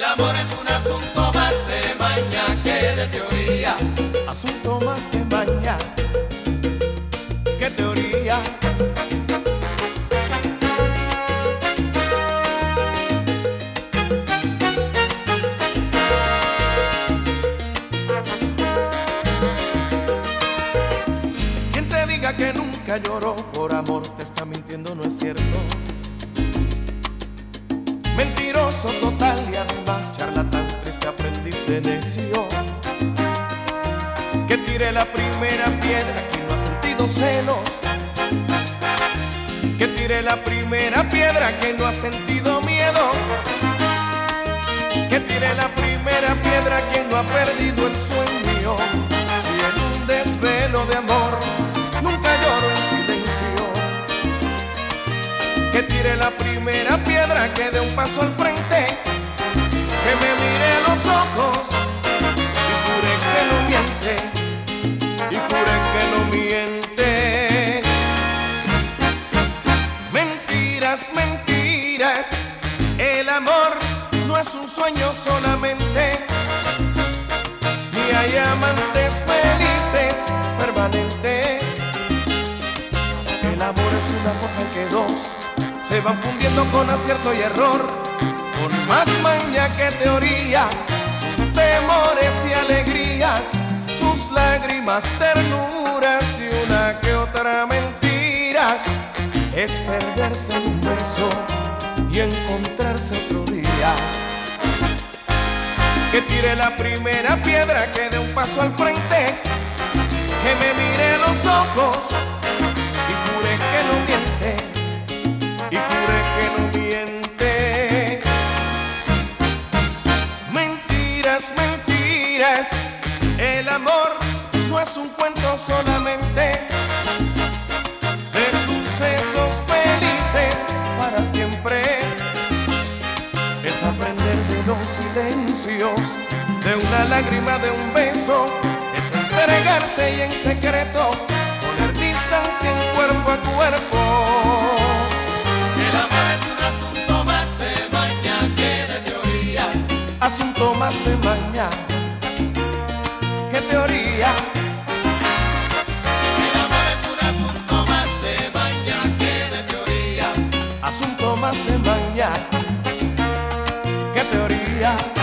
El amor es un asunto más de maña que de teoría. Asunto más de maña que teoría. Quien te diga que nunca lloró por amor te está mintiendo, no es cierto. Mentiroso total y además charlatán, triste aprendiz de necio. Que tire la primera piedra quien no ha sentido celos. Que tire la primera piedra quien no ha sentido miedo. Que tire la primera piedra quien no ha perdido el sueño. Si en un desvelo de amor nunca lloro en silencio. Que tire la primera piedra, que dé un paso al frente, que me mire a los ojos y jure que no miente, y jure que no miente. Mentiras, mentiras, el amor no es un sueño solamente, ni hay amantes felices permanentes. El amor es una forja en que dos se van fundiendo con acierto y error, con más maña que teoría, sus temores y alegrías, sus lágrimas, ternuras y una que otra mentira. Es perderse en un beso y encontrarse otro día. Que tire la primera piedra, que dé un paso al frente, que me mire a los ojos y jure que no miente, y jure que no miente. Mentiras, mentiras, el amor no es un cuento solamente de sucesos felices para siempre. Es aprender de los silencios, de una lágrima, de un beso. Es entregarse y en secreto poner distancia en cuerpo a cuerpo. El amor es un asunto más de maña que de teoría. Asunto más de maña que teoría. El amor es un asunto más de maña que de teoría. Asunto más de maña que teoría.